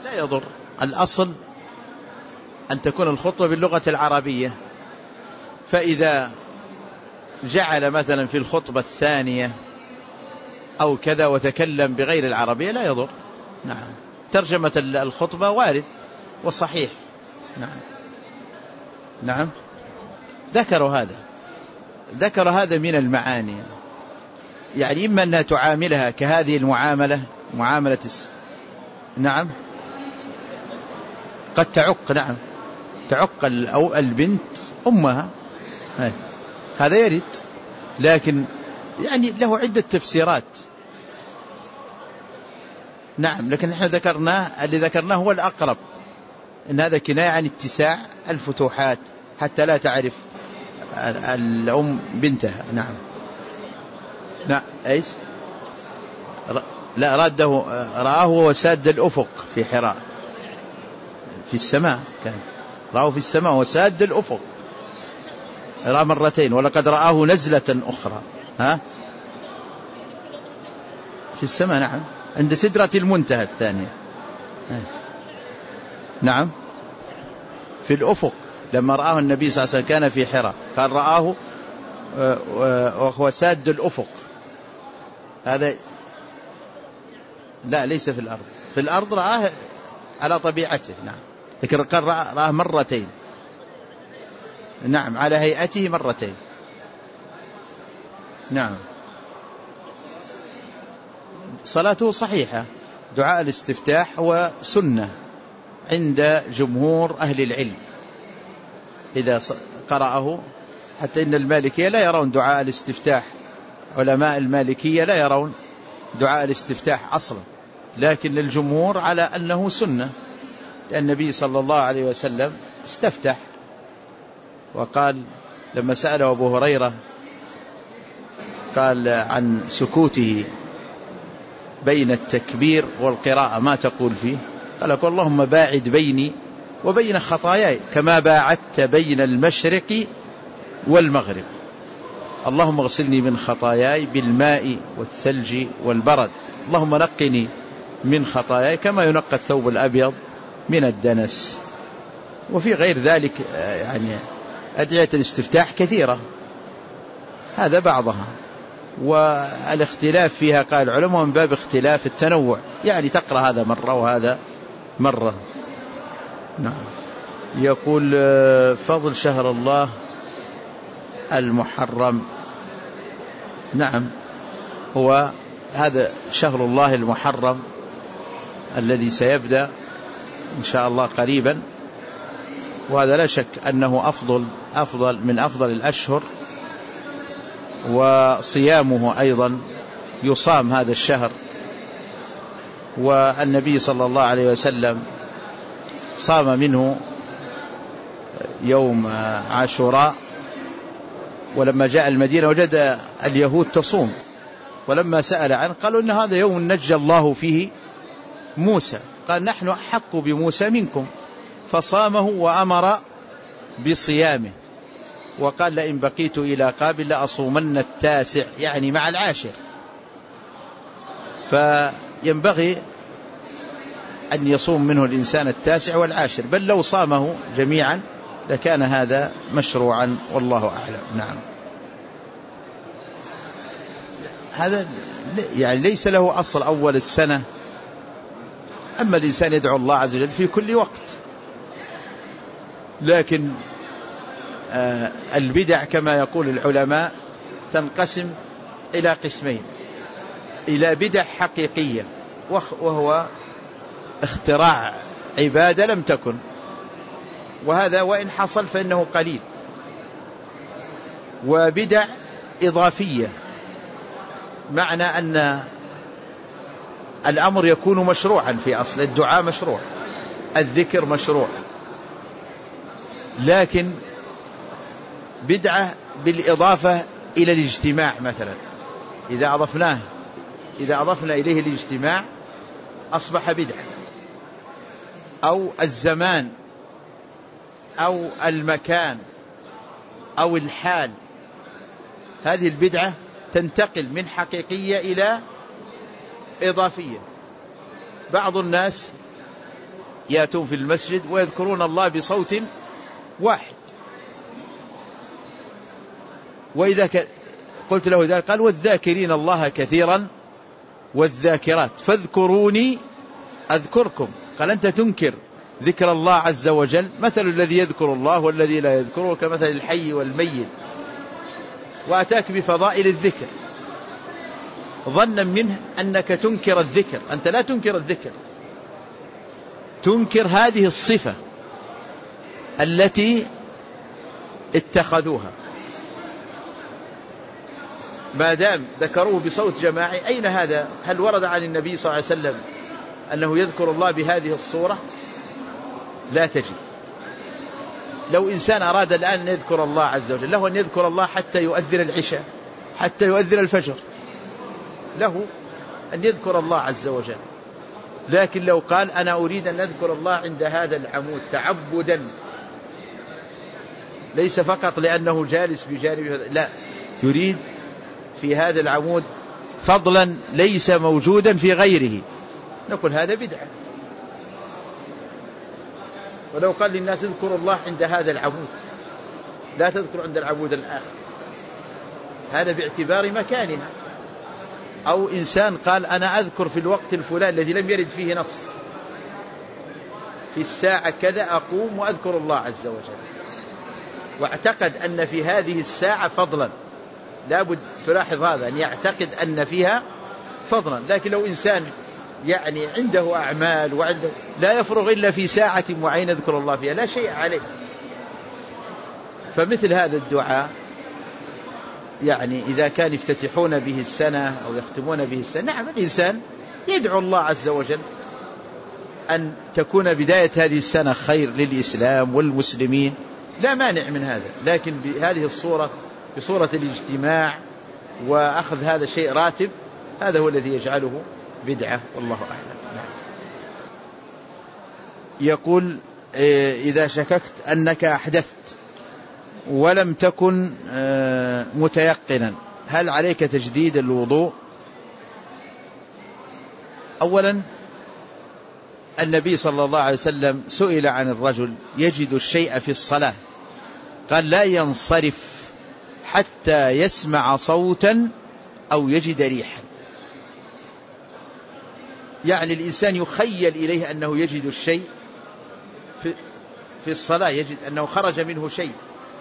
لا يضر. الأصل أن تكون الخطبة باللغة العربية، فإذا جعل مثلا في الخطبة الثانية أو كذا وتكلم بغير العربية لا يضر. نعم، ترجمة الخطبة وارد وصحيح. نعم ذكر هذا من المعاني، يعني إما أنها تعاملها كهذه المعاملة، معاملة نعم قد تعق، نعم تعق أو البنت أمها، هذا يرد، لكن يعني له عدة تفسيرات. نعم، لكن احنا اللي ذكرناه هو الأقرب، إن هذا كناية عن اتساع الفتوحات حتى لا تعرف الأم بنتها. نعم ايش؟ لا رده، رآه وساد الأفق في حراء في السماء، كان رآه في السماء وساد الأفق، رأى مرتين، ولقد رآه نزلة أخرى في السماء. نعم، عند سدرة المنتهى الثانية. نعم، في الأفق لما رآه النبي صلى الله عليه وسلم كان في حراء، قال رآه وهو ساد الأفق. هذا لا، ليس في الأرض، في الأرض رآه على طبيعته. نعم، لكن قال رآه مرتين. نعم، على هيئته مرتين. نعم، صلاته صحيحة. دعاء الاستفتاح هو سنة عند جمهور أهل العلم إذا قرأه، حتى إن المالكية لا يرون دعاء الاستفتاح، علماء المالكية لا يرون دعاء الاستفتاح أصلا، لكن الجمهور على أنه سنة، لأن النبي صلى الله عليه وسلم استفتح وقال لما سأله أبو هريرة قال عن سكوته بين التكبير والقراءة ما تقول فيه؟ قال اللهم باعد بيني وبين خطاياي كما باعدت بين المشرق والمغرب، اللهم اغسلني من خطاياي بالماء والثلج والبرد، اللهم نقني من خطاياي كما ينقى الثوب الأبيض من الدنس. وفي غير ذلك يعني أدعية الاستفتاح كثيرة، هذا بعضها، والاختلاف فيها قال العلماء من باب اختلاف التنوع، يعني تقرأ هذا مرة وهذا مرة. نعم. يقول فضل شهر الله المحرم. نعم، هو هذا شهر الله المحرم الذي سيبدأ إن شاء الله قريبا، وهذا لا شك أنه أفضل من أفضل الأشهر، وصيامه أيضا يصام هذا الشهر، والنبي صلى الله عليه وسلم صام منه يوم عاشوراء، ولما جاء المدينة وجد اليهود تصوم، ولما سأل عنه قالوا إن هذا يوم نجى الله فيه موسى، قال نحن أحق بموسى منكم، فصامه وأمر بصيامه، وقال لئن بقيت إلى قابل لأصومن التاسع، يعني مع العاشر. فينبغي أن يصوم منه الإنسان التاسع والعاشر، بل لو صامه جميعا لكان هذا مشروعا، والله أعلم. نعم، هذا يعني ليس له أصل أول السنة، أما الإنسان يدعو الله عز وجل في كل وقت. لكن البدع كما يقول العلماء تنقسم إلى قسمين: إلى بدع حقيقية وهو اختراع عبادة لم تكن، وهذا وإن حصل فإنه قليل، وبدع إضافية، معنى أن الأمر يكون مشروعا في أصل، الدعاء مشروع، الذكر مشروع، لكن بدعة بالإضافة إلى الاجتماع مثلا، إذا أضفنا إليه الاجتماع أصبح بدعة، أو الزمان أو المكان أو الحال، هذه البدعة تنتقل من حقيقية إلى إضافية. بعض الناس يأتون في المسجد ويذكرون الله بصوت واحد. وإذا قلت له ذلك قال والذاكرين الله كثيرا والذاكرات فاذكروني أذكركم. قال أنت تنكر ذكر الله عز وجل، مثل الذي يذكر الله والذي لا يذكره كمثل الحي والميت، وأتاك بفضائل الذكر ظنا منه أنك تنكر الذكر. أنت لا تنكر الذكر، تنكر هذه الصفة التي اتخذوها. ما دام ذكروه بصوت جماعي، أين هذا؟ هل ورد عن النبي صلى الله عليه وسلم أنه يذكر الله بهذه الصورة؟ لا تجد. لو إنسان أراد الآن أن يذكر الله عز وجل، له أن يذكر الله حتى يؤذن العشاء، حتى يؤذن الفجر، له أن يذكر الله عز وجل. لكن لو قال أنا أريد أن أذكر الله عند هذا العمود تعبدا، ليس فقط لأنه جالس بجانبه، لا، يريد في هذا العمود فضلا ليس موجودا في غيره، نقول هذا بدعة. ولو قال للناس اذكروا الله عند هذا العمود، لا تذكر عند العمود الآخر، هذا باعتبار مكانها. أو إنسان قال أنا أذكر في الوقت الفلاني الذي لم يرد فيه نص، في الساعة كذا أقوم وأذكر الله عز وجل، واعتقد أن في هذه الساعة فضلا، لابد تلاحظ هذا، أن يعتقد أن فيها فضلا. لكن لو إنسان يعني عنده أعمال وعنده لا يفرغ إلا في ساعة معينة يذكر الله فيها، لا شيء عليه. فمثل هذا الدعاء يعني إذا كان يفتتحون به السنة أو يختمون به السنة، نعم الإنسان يدعو الله عز وجل أن تكون بداية هذه السنة خير للإسلام والمسلمين، لا مانع من هذا. لكن بهذه الصورة، بصورة الاجتماع وأخذ هذا الشيء راتب، هذا هو الذي يجعله بدعة، والله أعلم. نعم. يقول إذا شككت أنك أحدثت ولم تكن متيقنا، هل عليك تجديد الوضوء؟ أولا النبي صلى الله عليه وسلم سئل عن الرجل يجد الشيء في الصلاة، قال لا ينصرف حتى يسمع صوتا أو يجد ريحا. يعني الإنسان يخيل إليه أنه يجد الشيء في الصلاة، يجد أنه خرج منه شيء،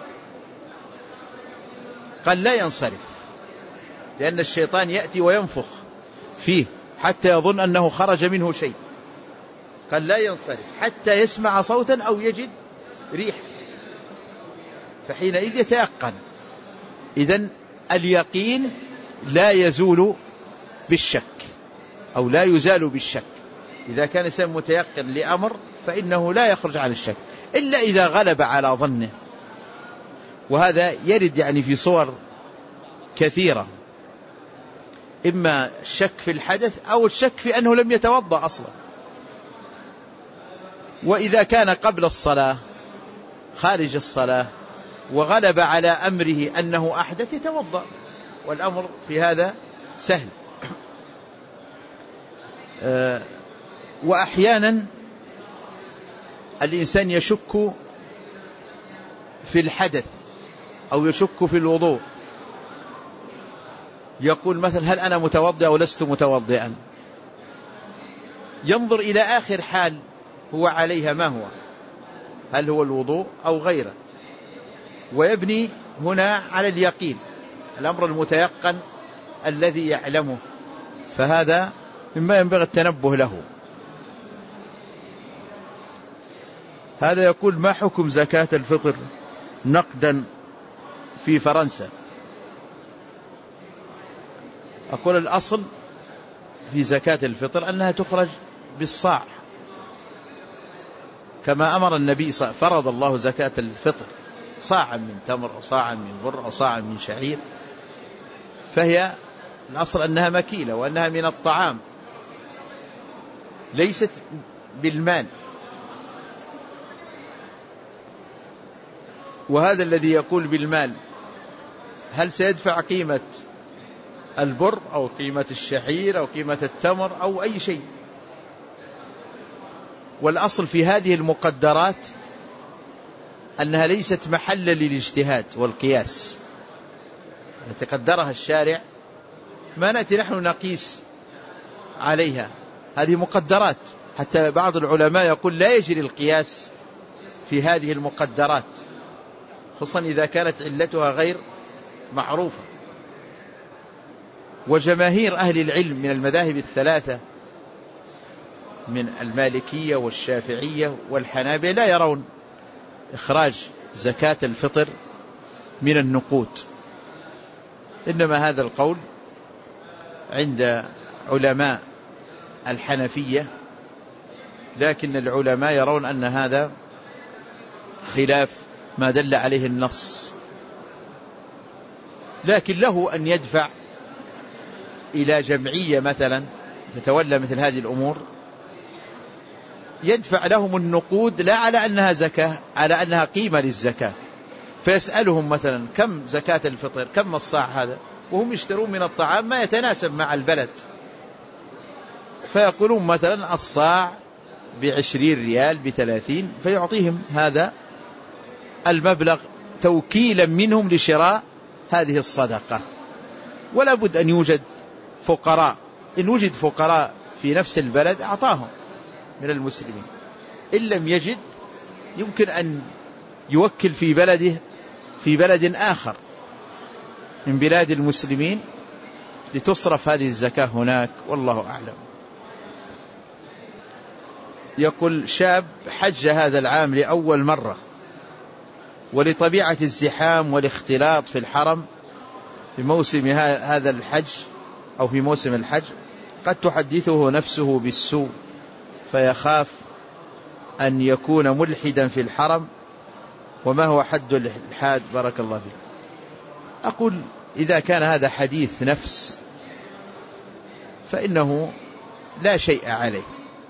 قال لا ينصرف، لأن الشيطان يأتي وينفخ فيه حتى يظن أنه خرج منه شيء. قال لا ينصرف حتى يسمع صوتا أو يجد ريح، فحينئذ يتيقن. إذن اليقين لا يزول بالشك أو لا يزال بالشك. إذا كان الإنسان متيقن لأمر فإنه لا يخرج عن الشك إلا إذا غلب على ظنه، وهذا يرد يعني في صور كثيرة، إما الشك في الحدث أو الشك في أنه لم يتوضأ أصلا. وإذا كان قبل الصلاة خارج الصلاة وغلب على أمره أنه أحدث يتوضأ، والأمر في هذا سهل. وأحيانا الإنسان يشك في الحدث أو يشك في الوضوء، يقول مثلا هل أنا متوضئ أو لست متوضئا، ينظر إلى آخر حال هو عليها ما هو، هل هو الوضوء أو غيره، ويبني هنا على اليقين، الأمر المتيقن الذي يعلمه، فهذا مما ينبغي التنبه له. هذا يقول ما حكم زكاة الفطر نقدا في فرنسا؟ أقول الأصل في زكاة الفطر أنها تخرج بالصاع، كما أمر النبي فرض الله زكاة الفطر صاعا من تمر أو صاعا من بر أو صاعا من شعير، فهي الأصل أنها مكيلة وأنها من الطعام ليست بالمال. وهذا الذي يقول بالمال هل سيدفع قيمة البر أو قيمة الشعير أو قيمة التمر أو أي شيء؟ والأصل في هذه المقدرات أنها ليست محلا للاجتهاد والقياس، يتقدرها الشارع، ما نأتي نحن نقيس عليها، هذه مقدرات. حتى بعض العلماء يقول لا يجري القياس في هذه المقدرات، خصوصا إذا كانت علتها غير معروفة. وجماهير أهل العلم من المذاهب الثلاثة من المالكية والشافعية والحنابلة لا يرون إخراج زكاة الفطر من النقود، إنما هذا القول عند علماء الحنفية، لكن العلماء يرون أن هذا خلاف ما دل عليه النص. لكن له أن يدفع إلى جمعية مثلا تتولى مثل هذه الأمور، يدفع لهم النقود لا على أنها زكاة، على أنها قيمة للزكاة، فيسألهم مثلا كم زكاة الفطر، كم الصاع هذا، وهم يشترون من الطعام ما يتناسب مع البلد، فيقولون مثلا الصاع ب20 ريال ب30، فيعطيهم هذا المبلغ توكيلا منهم لشراء هذه الصدقة. ولا بد أن يوجد فقراء، إن وجد فقراء في نفس البلد أعطاهم من المسلمين، إن لم يجد يمكن أن يوكل في بلده في بلد آخر من بلاد المسلمين لتصرف هذه الزكاة هناك، والله أعلم. يقول شاب حج هذا العام لأول مرة، ولطبيعة الزحام والاختلاط في الحرم في موسم هذا الحج أو في موسم الحج قد تحدثه نفسه بالسوء، فيخاف أن يكون ملحدا في الحرم، وما هو حد الإلحاد؟ بارك الله فيك. أقول إذا كان هذا حديث نفس فإنه لا شيء عليه،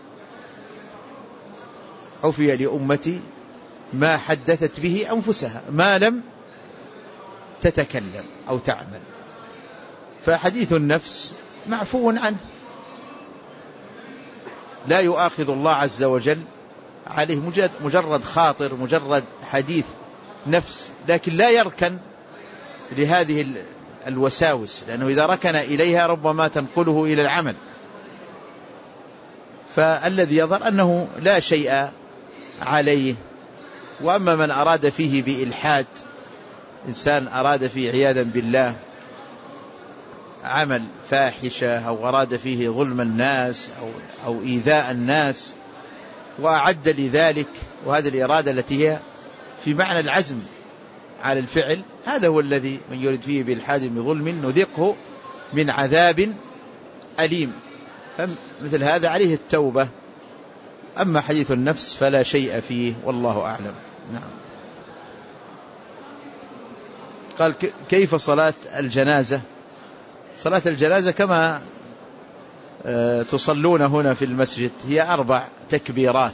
عفي لأمتي ما حدثت به أنفسها ما لم تتكلم أو تعمل، فحديث النفس معفو عنه، لا يؤاخذ الله عز وجل عليه، مجرد خاطر، مجرد حديث نفس، لكن لا يركن لهذه الوساوس، لأنه إذا ركن إليها ربما تنقله إلى العمل. فالذي يظهر أنه لا شيء عليه. وأما من أراد فيه بإلحاد، إنسان أراد فيه عياذا بالله عمل فاحشة، أو أراد فيه ظلم الناس أو إيذاء الناس وأعد لذلك، وهذه الإرادة التي هي في معنى العزم على الفعل، هذا هو الذي من يريد فيه بإلحاد بظلم نذقه من عذاب أليم، فمثل هذا عليه التوبة. أما حديث النفس فلا شيء فيه، والله أعلم. نعم. قال كيف صلاة الجنازة؟ صلاة الجنازة كما تصلون هنا في المسجد، هي 4 تكبيرات،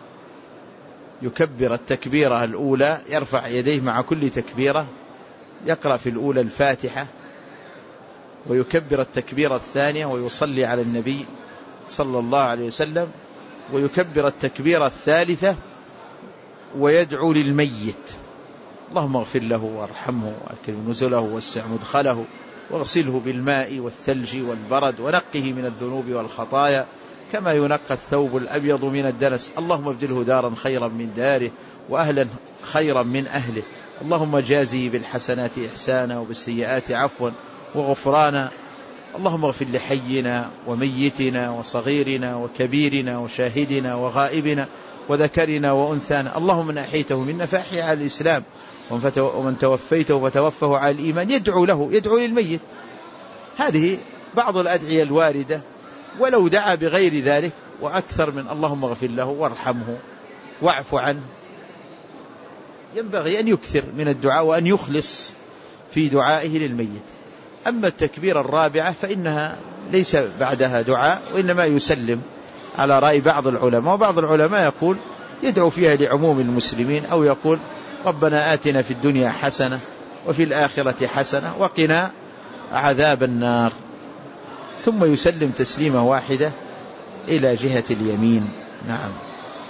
يكبر التكبيرة الأولى، يرفع يديه مع كل تكبيرة، يقرأ في الأولى الفاتحة، ويكبر التكبيرة الثانية ويصلي على النبي صلى الله عليه وسلم، ويكبر التكبيرة الثالثة ويدعو للميت: اللهم اغفر له وارحمه وأكرم نزله ووسع مدخله واغسله بالماء والثلج والبرد ونقه من الذنوب والخطايا كما ينقى الثوب الأبيض من الدنس، اللهم ابدله دارا خيرا من داره وأهلا خيرا من أهله، اللهم جازه بالحسنات إحسانا وبالسيئات عفوا وغفرانا، اللهم اغفر لحينا وميتنا وصغيرنا وكبيرنا وشاهدنا وغائبنا وذكرنا وأنثانا، اللهم من أحيته منا فأحيي على الإسلام، ومن توفيته فتوفه على الإيمان. يدعو له، يدعو للميت. هذه بعض الأدعية الواردة، ولو دعا بغير ذلك وأكثر من اللهم اغفر له وارحمه واعف عنه، ينبغي أن يكثر من الدعاء وأن يخلص في دعائه للميت. أما التكبير الرابعة فإنها ليس بعدها دعاء، وإنما يسلم على رأي بعض العلماء، وبعض العلماء يقول يدعو فيها لعموم المسلمين، أو يقول ربنا آتنا في الدنيا حسنة وفي الآخرة حسنة وقنا عذاب النار، ثم يسلم تسليمة واحدة إلى جهة اليمين. نعم.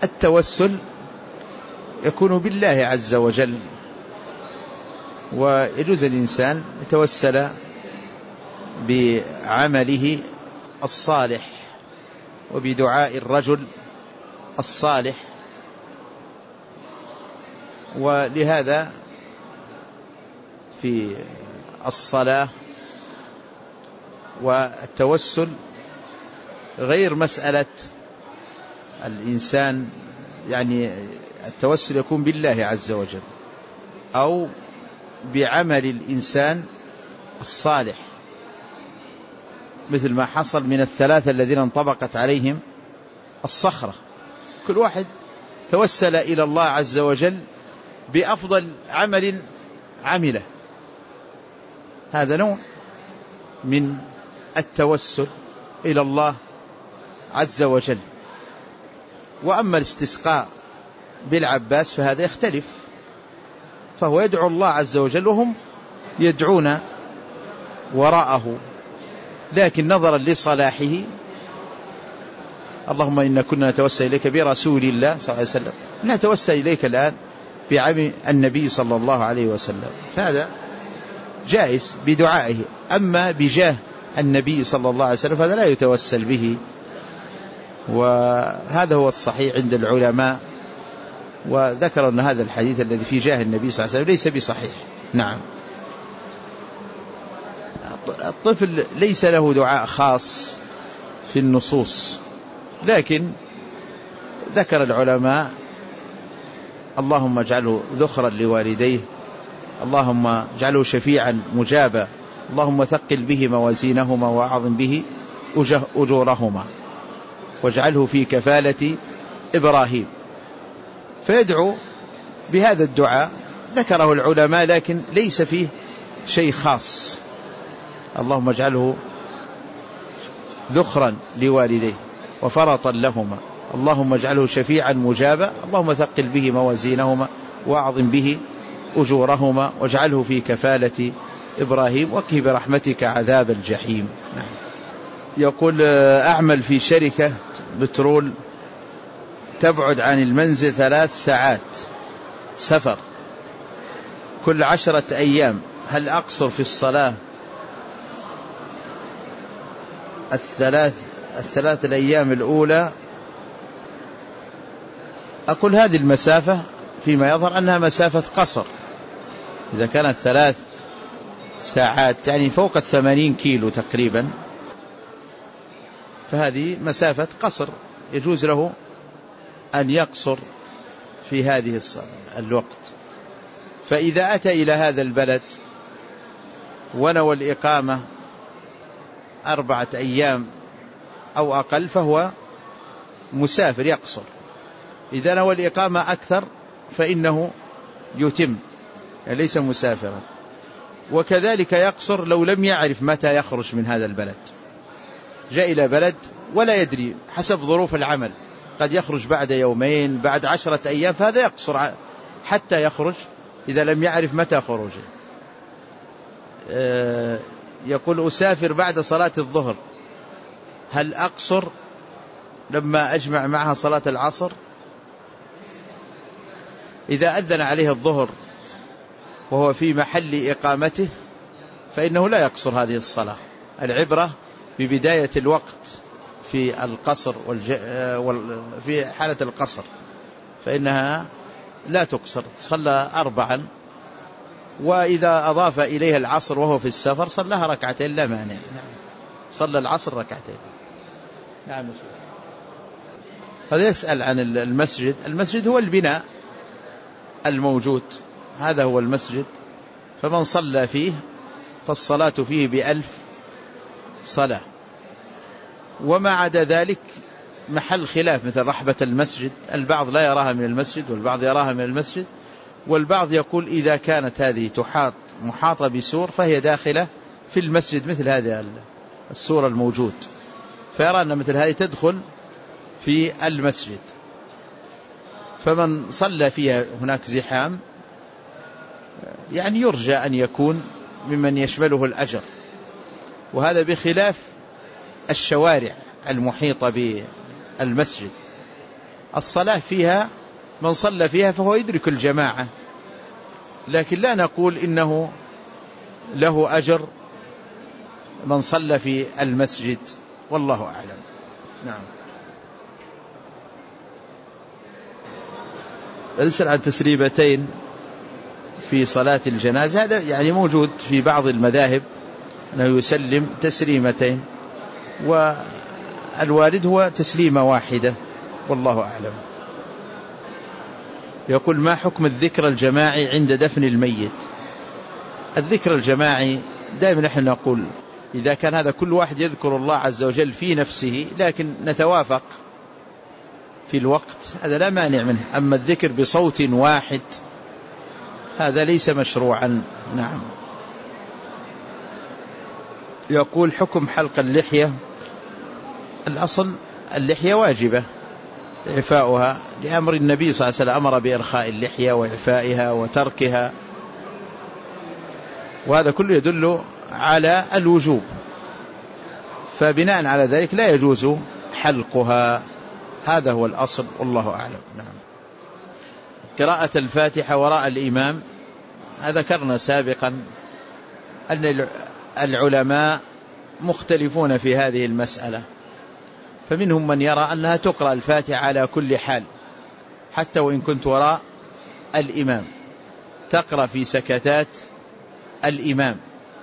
التوسل يكون بالله عز وجل، ويجوز الإنسان يتوسل بعمله الصالح وبدعاء الرجل الصالح. ولهذا في الصلاة والتوسل غير مسألة الإنسان، يعني التوسل يكون بالله عز وجل أو بعمل الإنسان الصالح، مثل ما حصل من الثلاثة الذين انطبقت عليهم الصخرة، كل واحد توسل إلى الله عز وجل بأفضل عمل عمله، هذا نوع من التوسل إلى الله عز وجل. وأما الاستسقاء بالعباس فهذا يختلف، فهو يدعو الله عز وجل وهم يدعون وراءه، لكن نظرا لصلاحه اللهم إنا كنا نتوسل إليك برسول الله صلى الله عليه وسلم، نتوسل إليك الآن بعم النبي صلى الله عليه وسلم، فهذا جائز بدعائه. أما بجاه النبي صلى الله عليه وسلم فهذا لا يتوسل به، وهذا هو الصحيح عند العلماء، وذكروا أن هذا الحديث الذي في جاه النبي صلى الله عليه وسلم ليس بصحيح. نعم. الطفل ليس له دعاء خاص في النصوص، لكن ذكر العلماء اللهم اجعله ذخرا لوالديه، اللهم اجعله شفيعا مجابا، اللهم ثقل به موازينهما وأعظم به أجورهما، واجعله في كفالة إبراهيم. فيدعو بهذا الدعاء ذكره العلماء، لكن ليس فيه شيء خاص. اللهم اجعله ذخرا لوالديه وفرطا لهما، اللهم اجعله شفيعا مجابا، اللهم ثقل به موازينهما وأعظم به أجورهما، واجعله في كفالة إبراهيم، وقه برحمتك عذاب الجحيم. يقول أعمل في شركة بترول تبعد عن المنزل 3 ساعات سفر كل 10 أيام، هل أقصر في الصلاة الثلاث الأيام الأولى؟ أقول هذه المسافة فيما يظهر أنها مسافة قصر، إذا كانت 3 ساعات يعني فوق 80 كيلو تقريبا، فهذه مسافة قصر، يجوز له أن يقصر في هذه الوقت. فإذا أتى إلى هذا البلد ونوى الإقامة 4 أيام أو أقل فهو مسافر يقصر، إذا نوى الإقامة أكثر فإنه يتم، يعني ليس مسافرا. وكذلك يقصر لو لم يعرف متى يخرج من هذا البلد، جاء إلى بلد ولا يدري حسب ظروف العمل، قد يخرج بعد يومين بعد 10 أيام، فهذا يقصر حتى يخرج إذا لم يعرف متى خروجه. يقول أسافر بعد صلاة الظهر، هل أقصر لما أجمع معها صلاة العصر؟ إذا أذن عليه الظهر وهو في محل إقامته فإنه لا يقصر هذه الصلاة، العبرة ببداية الوقت في القصر في حالة القصر فإنها لا تقصر، صلى 4، وإذا أضاف إليها العصر وهو في السفر صلىها 2 لا مانع، صلى العصر 2. نعم. هذا يسأل عن المسجد. المسجد هو البناء الموجود، هذا هو المسجد، فمن صلى فيه فالصلاة فيه ب1000 صلاة. وما عدا ذلك محل خلاف، مثل رحبة المسجد، البعض لا يراها من المسجد والبعض يراها من المسجد، والبعض يقول إذا كانت هذه محاطة بسور فهي داخلة في المسجد، مثل هذه السور الموجود، فيرى أن مثل هذه تدخل في المسجد. فمن صلى فيها هناك زحام يعني يرجى أن يكون ممن يشمله الأجر، وهذا بخلاف الشوارع المحيطة بالمسجد، الصلاة فيها من صلى فيها فهو يدرك الجماعة، لكن لا نقول إنه له أجر من صلى في المسجد، والله أعلم. نعم. يسأل عن تسريبتين في صلاة الجنازة، هذا يعني موجود في بعض المذاهب أنه يسلم تسليمتين، والوارد هو تسليمة واحدة، والله أعلم. يقول: ما حكم الذكر الجماعي عند دفن الميت؟ الذكر الجماعي دائما نحن نقول إذا كان هذا كل واحد يذكر الله عز وجل في نفسه لكن نتوافق في الوقت، هذا لا مانع منه. أما الذكر بصوت واحد هذا ليس مشروعا. نعم. يقول: حكم حلق اللحية. الأصل اللحية واجبة إعفاؤها لأمر النبي صلى الله عليه وسلم، أمر بإرخاء اللحية وإعفائها وتركها، وهذا كله يدل على الوجوب، فبناء على ذلك لا يجوز حلقها، هذا هو الأصل، والله أعلم. نعم. قراءة الفاتحة وراء الإمام، ذكرنا سابقا أن العلماء مختلفون في هذه المسألة، فمنهم من يرى أنها تقرأ الفاتحة على كل حال حتى وإن كنت وراء الإمام، تقرأ في سكتات الإمام،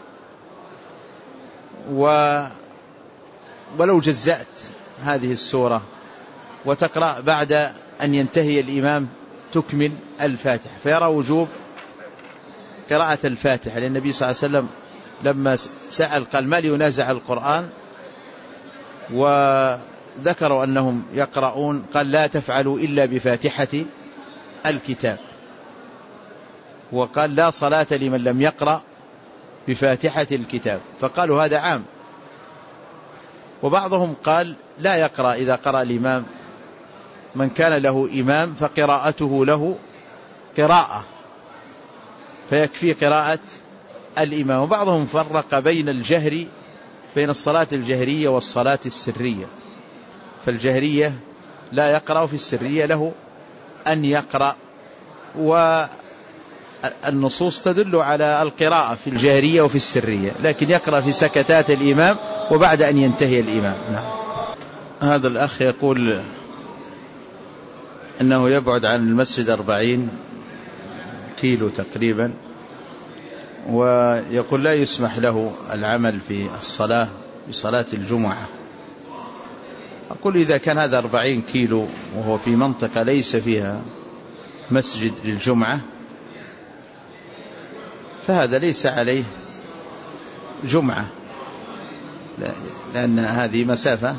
ولو جزأت هذه السورة وتقرأ بعد أن ينتهي الإمام تكمل الفاتحة، فيرى وجوب قراءة الفاتحة، لأن النبي صلى الله عليه وسلم لما سأل قال: ما لينازع القرآن؟ وذكروا أنهم يقرؤون، قال: لا تفعلوا إلا بفاتحة الكتاب، وقال: لا صلاة لمن لم يقرأ بفاتحة الكتاب، فقالوا هذا عام. وبعضهم قال: لا يقرأ إذا قرأ الإمام، من كان له إمام فقراءته له قراءة، فيكفي قراءة الإمام. وبعضهم فرق بين الجهر، بين الصلاة الجهرية والصلاة السرية، فالجهرية لا يقرأ، في السرية له أن يقرأ، والنصوص تدل على القراءة في الجهرية وفي السرية، لكن يقرأ في سكتات الإمام وبعد أن ينتهي الإمام. نعم. هذا الأخ يقول أنه يبعد عن المسجد 40 كيلو تقريبا، ويقول لا يسمح له العمل في الصلاة بصلاة الجمعة. أقول إذا كان هذا 40 كيلو وهو في منطقة ليس فيها مسجد للجمعة فهذا ليس عليه جمعة، لأن هذه مسافة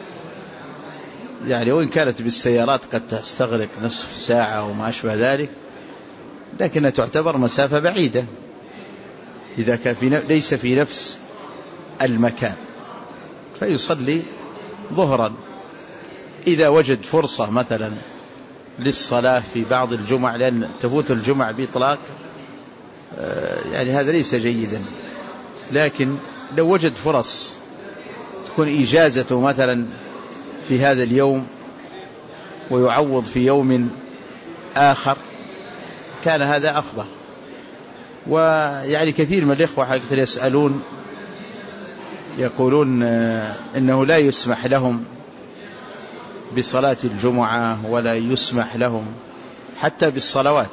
يعني وإن كانت بالسيارات قد تستغرق نصف ساعة وما أشبه ذلك، لكنها تعتبر مسافة بعيدة إذا كان ليس في نفس المكان، فيصلي ظهرا. إذا وجد فرصة مثلا للصلاة في بعض الجمع، لأن تفوت الجمع بإطلاق، يعني هذا ليس جيدا، لكن لو وجد فرص تكون إجازته مثلا في هذا اليوم ويعوض في يوم آخر كان هذا أفضل. ويعني كثير من الإخوة حقيقة يسألون يقولون إنه لا يسمح لهم بصلاة الجمعة ولا يسمح لهم حتى بالصلوات،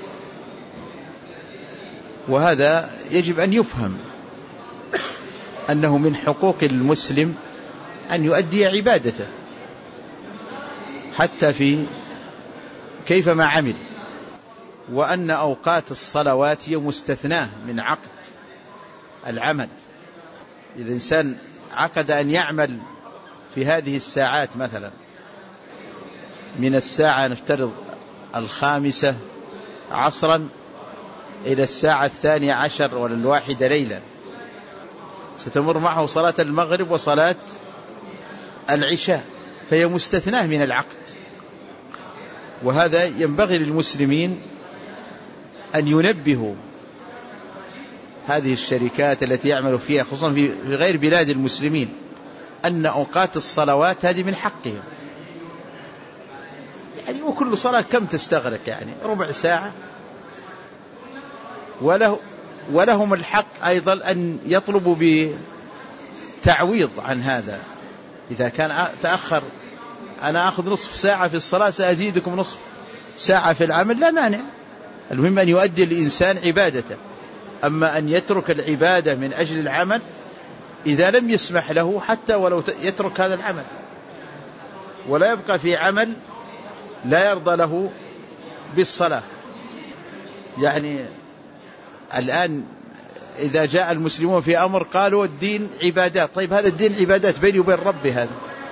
وهذا يجب أن يفهم أنه من حقوق المسلم أن يؤدي عبادته حتى في كيفما عمل، وأن أوقات الصلوات هي مستثناة من عقد العمل. إذا إنسان عقد أن يعمل في هذه الساعات مثلا من الساعة نفترض 5 عصرا إلى الساعة 12 ولا 1 ليلا، ستمر معه صلاة المغرب وصلاة العشاء، فهي مستثناة من العقد. وهذا ينبغي للمسلمين أن ينبهوا هذه الشركات التي يعملوا فيها خصوصا في غير بلاد المسلمين أن أوقات الصلوات هذه من حقهم، يعني وكل صلاة كم تستغرق؟ يعني ربع ساعة. ولهم الحق أيضا أن يطلبوا بتعويض عن هذا. إذا كان تأخر، أنا أخذ نصف ساعة في الصلاة سأزيدكم نصف ساعة في العمل، لا مانع. المهم أن يؤدي الإنسان عبادته. أما أن يترك العبادة من أجل العمل، إذا لم يسمح له حتى ولو يترك هذا العمل ولا يبقى في عمل لا يرضى له بالصلاة. يعني الآن إذا جاء المسلمون في أمر قالوا الدين عبادات، طيب هذا الدين عبادات بيني وبين ربي هذا،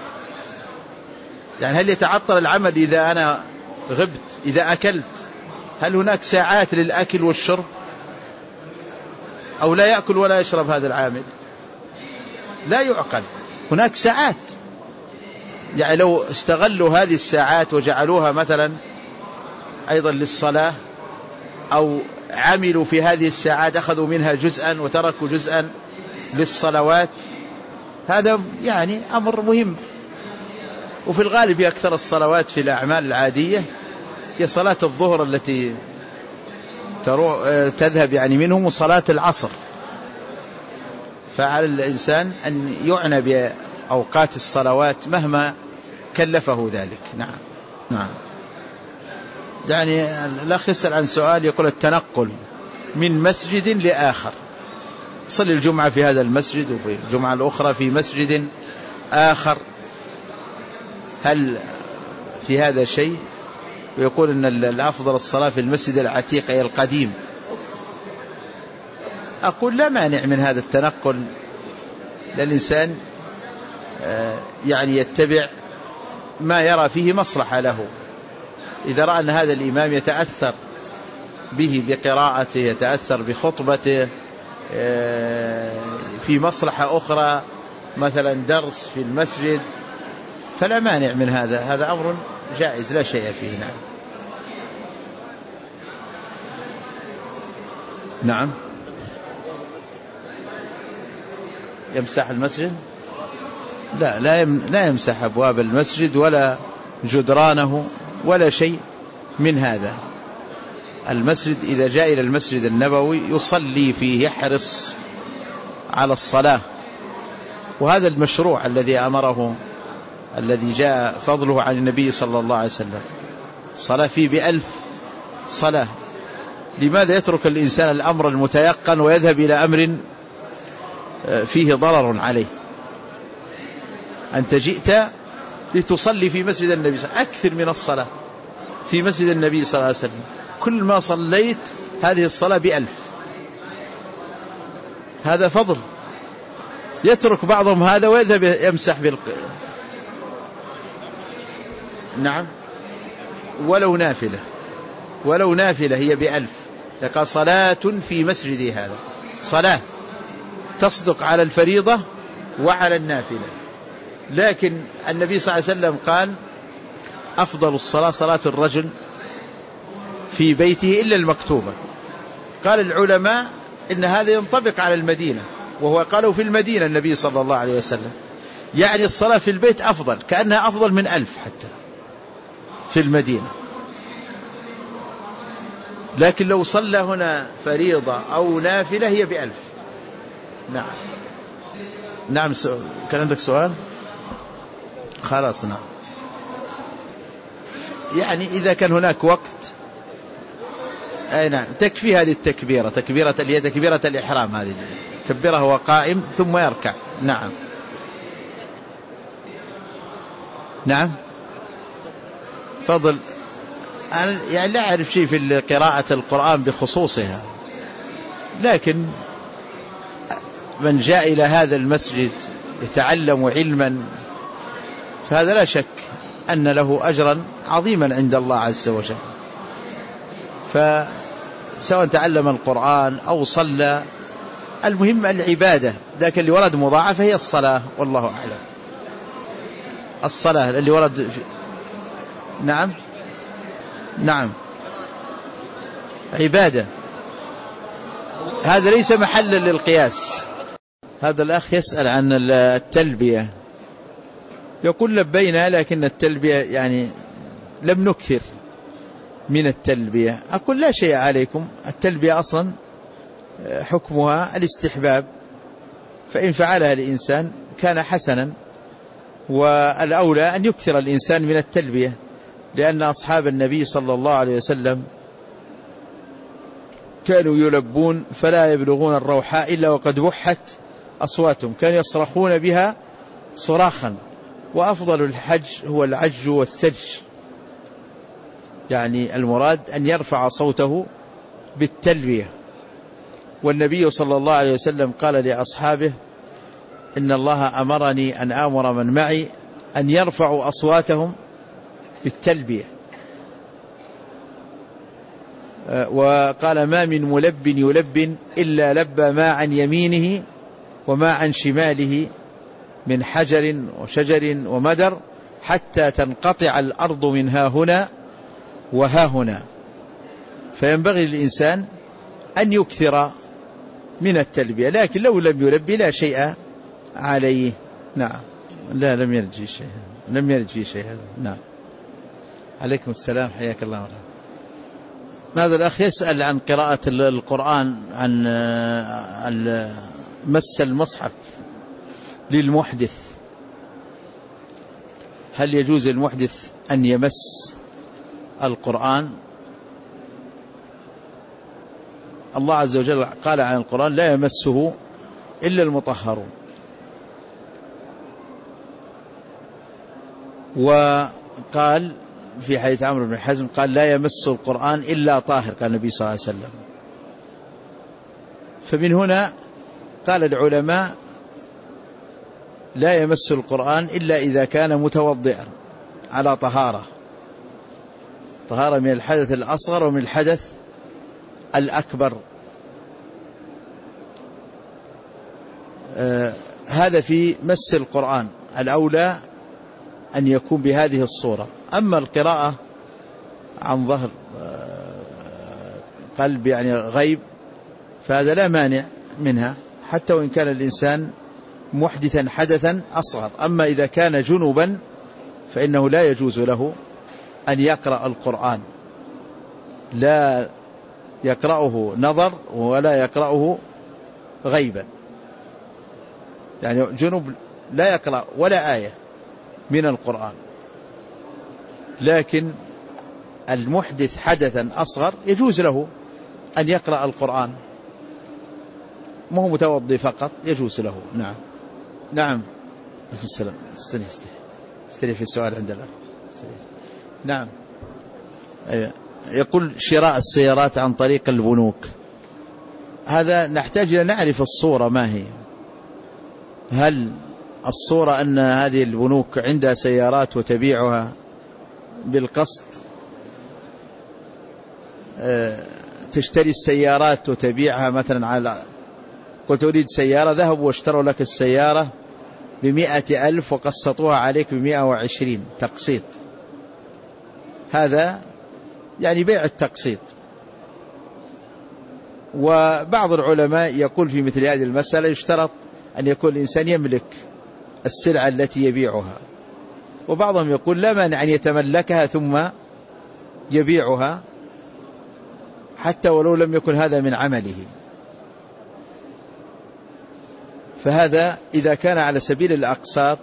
يعني هل يتعطل العمل إذا أنا غبت؟ إذا أكلت هل هناك ساعات للأكل والشرب؟ أو لا يأكل ولا يشرب هذا العامل؟ لا يعقل، هناك ساعات. يعني لو استغلوا هذه الساعات وجعلوها مثلا أيضا للصلاة، أو عملوا في هذه الساعات أخذوا منها جزءا وتركوا جزءا للصلوات، هذا يعني أمر مهم. وفي الغالب أكثر الصلوات في الأعمال العادية هي صلاة الظهر التي تذهب يعني منهم، وصلاة العصر. فعلى الإنسان أن يعنى بأوقات الصلوات مهما كلفه ذلك. نعم. نعم. يعني الأخ يسأل عن سؤال، يقول التنقل من مسجد لآخر، صلي الجمعة في هذا المسجد وفي الجمعة الأخرى في مسجد آخر، هل في هذا شيء؟ ويقول أن الأفضل الصلاة في المسجد العتيق أي القديم. أقول لا مانع من هذا التنقل، للإنسان يعني يتبع ما يرى فيه مصلحة له. إذا رأى أن هذا الإمام يتأثر به بقراءته، يتأثر بخطبته، في مصلحة أخرى مثلا درس في المسجد، فلا مانع من هذا، هذا أمر جائز لا شيء فيه. نعم. نعم. يمسح المسجد؟ لا يمسح أبواب المسجد ولا جدرانه ولا شيء من هذا. المسجد إذا جاء إلى المسجد النبوي يصلي فيه، يحرص على الصلاة، وهذا المشروع الذي أمره، الذي جاء فضله عن النبي صلى الله عليه وسلم، صلاة فيه ب1000 صلاة. لماذا يترك الإنسان الأمر المتيقن ويذهب إلى أمر فيه ضرر عليه؟ أنت جئت لتصلي في مسجد النبي صلى الله عليه وسلم، أكثر من الصلاة في مسجد النبي صلى الله عليه وسلم. كل ما صليت هذه الصلاة ب1000، هذا فضل. يترك بعضهم هذا ويذهب يمسح نعم. ولو نافلة هي ب1000. لك صلاة في مسجدي هذا، صلاة تصدق على الفريضة وعلى النافلة. لكن النبي صلى الله عليه وسلم قال أفضل الصلاة صلاة الرجل في بيته إلا المكتوبة. قال العلماء إن هذا ينطبق على المدينة، وهو قالوا في المدينة النبي صلى الله عليه وسلم، يعني الصلاة في البيت أفضل، كأنها أفضل من 1000 حتى في المدينة. لكن لو صلى هنا فريضة أو نافلة هي ب1000. نعم. نعم. كان عندك سؤال؟ خلاص. نعم. يعني إذا كان هناك وقت، أي نعم، تكفي هذه التكبيرة، تكبيرة اللي هي تكبيرة الإحرام، هذه كبره هو قائم ثم يركع. نعم. نعم. فضل. أنا يعني لا أعرف شيء في قراءة القرآن بخصوصها، لكن من جاء إلى هذا المسجد يتعلم علما فهذا لا شك أن له أجرا عظيما عند الله عز وجل. فسواء تعلم القرآن أو صلى، المهم العبادة. ذاك اللي ورد مضاعفة هي الصلاة، والله أعلم. الصلاة اللي ورد في... نعم. نعم. عبادة، هذا ليس محلا للقياس. هذا الأخ يسأل عن التلبية، يقول لبينا، لكن التلبية يعني لم نكثر من التلبية. أقول لا شيء عليكم، التلبية أصلا حكمها الاستحباب، فإن فعلها الإنسان كان حسنا، والأولى أن يكثر الإنسان من التلبية، لأن أصحاب النبي صلى الله عليه وسلم كانوا يلبون فلا يبلغون الروحاء إلا وقد بحت أصواتهم، كانوا يصرخون بها صراخا. وأفضل الحج هو العج والثج، يعني المراد أن يرفع صوته بالتلبية. والنبي صلى الله عليه وسلم قال لأصحابه: إن الله أمرني أن آمر من معي أن يرفعوا أصواتهم بالتلبية. وقال: ما من ملب يلب إلا لبى ما عن يمينه وما عن شماله من حجر وشجر ومدر حتى تنقطع الأرض من ها هنا وها هنا. فينبغي للإنسان أن يكثر من التلبية، لكن لو لم يلبي لا شيء عليه. نعم. لا، لم يرد شيء، لم يرد فيه شيء هذا. نعم. عليكم السلام، حياك الله مرحبا. هذا الأخ يسأل عن قراءة القرآن، عن مس المصحف للمحدث، هل يجوز للمحدث أن يمس القرآن؟ الله عز وجل قال عن القرآن: لا يمسه إلا المطهرون. وقال في حديث عمرو بن حزم قال: لا يمس القرآن إلا طاهر، قال النبي صلى الله عليه وسلم. فمن هنا قال العلماء: لا يمس القرآن إلا إذا كان متوضئا على طهارة من الحدث الأصغر ومن الحدث الأكبر. هذا في مس القرآن، الأولى أن يكون بهذه الصورة. أما القراءة عن ظهر قلب، يعني غيب، فهذا لا مانع منها حتى وإن كان الإنسان محدثا حدثا أصغر. أما إذا كان جنبا فإنه لا يجوز له أن يقرأ القرآن، لا يقرأه نظر ولا يقرأه غيبا، يعني جنب لا يقرأ ولا آية من القرآن. لكن المحدث حدثا أصغر يجوز له أن يقرأ القرآن، ما هو متوضي فقط، يجوز له. نعم. نعم. السلام. استري في السؤال عند الله. نعم. يقول: شراء السيارات عن طريق البنوك، هذا نحتاج إلى نعرف الصورة ما هي. هل الصورة أن هذه البنوك عندها سيارات وتبيعها بالقسط، تشتري السيارات وتبيعها مثلا على، قلت أريد سيارة، ذهبوا واشتروا لك السيارة ب100,000 وقسطوها عليك ب120 تقسيط، هذا يعني بيع التقسيط. وبعض العلماء يقول في مثل هذه المسألة يشترط أن يكون الإنسان يملك السلعة التي يبيعها، وبعضهم يقول لا مانع أن يتملكها ثم يبيعها حتى ولو لم يكن هذا من عمله. فهذا إذا كان على سبيل الأقساط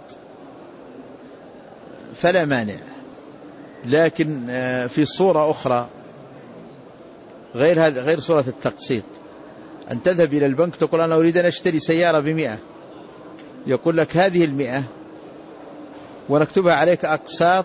فلا مانع، لكن في صورة أخرى غير هذا، غير صورة التقسيط، أن تذهب إلى البنك تقول: أنا أريد أن أشتري سيارة ب100، يقول لك: هذه 100 ونكتبها عليك أقساط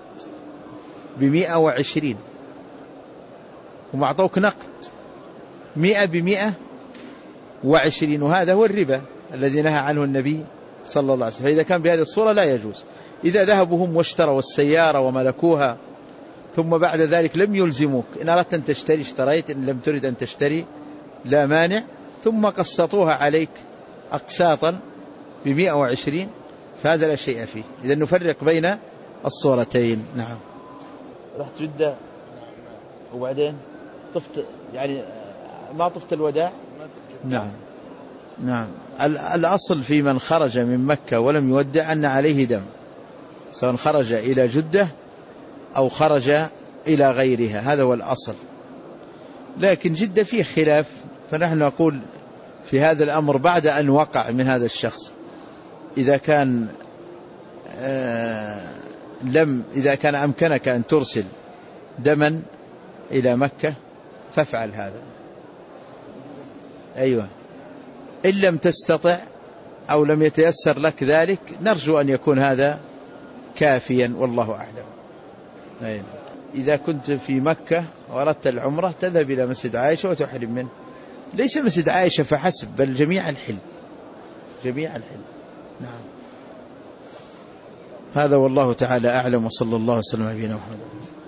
ب120، ومعطوك نقد 100 ب120، وهذا هو الربا الذي نهى عنه النبي صلى الله عليه وسلم. فإذا كان بهذه الصورة لا يجوز. إذا ذهبوا هم واشتروا السيارة وملكوها ثم بعد ذلك لم يلزموك، إن أردت أن تشتري اشتريت، إن لم تريد أن تشتري لا مانع، ثم قسطوها عليك أقساطا ب120، فهذا لا شيء فيه. إذا نفرق بين الصورتين. نعم. رحت جدة وبعدين طفت، يعني ما طفت الوداع. نعم. نعم. الأصل في من خرج من مكة ولم يودع أن عليه دم، سواء خرج إلى جدة أو خرج إلى غيرها، هذا هو الأصل. لكن جدة فيه خلاف، فنحن نقول في هذا الأمر بعد أن وقع من هذا الشخص، إذا كان إذا كان أمكنك أن ترسل دما إلى مكة فافعل هذا. أيوة، إن لم تستطع أو لم يتيسر لك ذلك نرجو أن يكون هذا كافيا، والله أعلم. أيوة. إذا كنت في مكة وأردت العمرة تذهب إلى مسجد عائشة وتحرم منه، ليس مسجد عائشة فحسب، بل جميع الحل، جميع الحل. نعم. هذا والله تعالى أعلم، وصلى الله وسلم على نبينا محمد.